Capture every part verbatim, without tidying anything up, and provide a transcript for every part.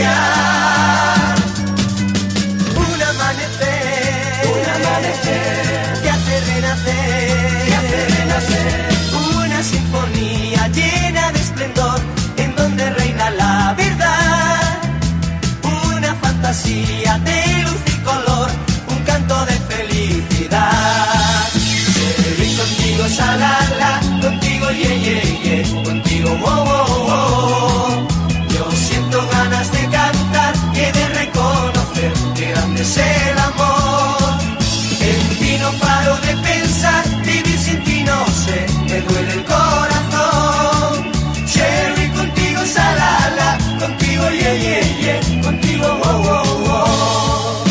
soñar. Un amanecer, un amanecer que hace renacer, que hace renacer. Una sinfonía llena de esplendor en donde reina la verdad. Una fantasía de luz y color, un canto de felicidad. Cherry, contigo shalala, contigo ye ye ye, contigo wow wow wow. Yo siento ganas de cantar y de reconocer que grande es el amor. En ti no paro de pensar, vivir sin ti no sé, me duele el corazón. Cherry, contigo shalala, contigo ye ye ye, contigo wow wow wow.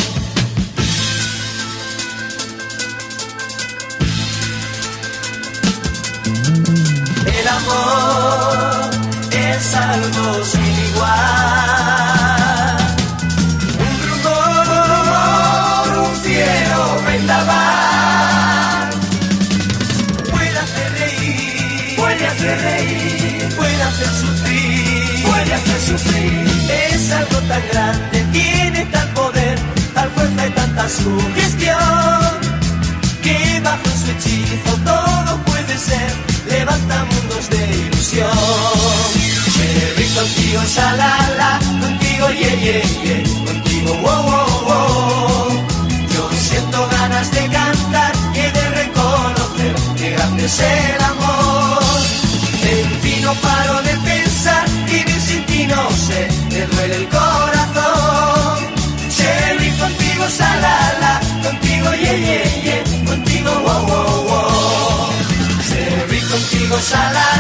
El amor es algo sin igual. Un rumor, un rumor, un cielo vendaval. Puede hacer reír, puede hacer reír, puede hacer sufrir, puede hacer sufrir. Es algo tan grande, tiene tal poder, tal fuerza y tanta sugestión, que bajo su hechizo todo puede ser, levanta mundos de ilusión. Cherry, contigo shalala, contigo ye ye ye, contigo wow wow wow. Yo siento ganas de cantar y de reconocer que grande es el amor. En ti no paro de pensar, vivir sin ti no sé, me duele el corazón. Cherry, contigo shalala, contigo ye ye ye, contigo wow wow wow. Cherry, contigo shalala.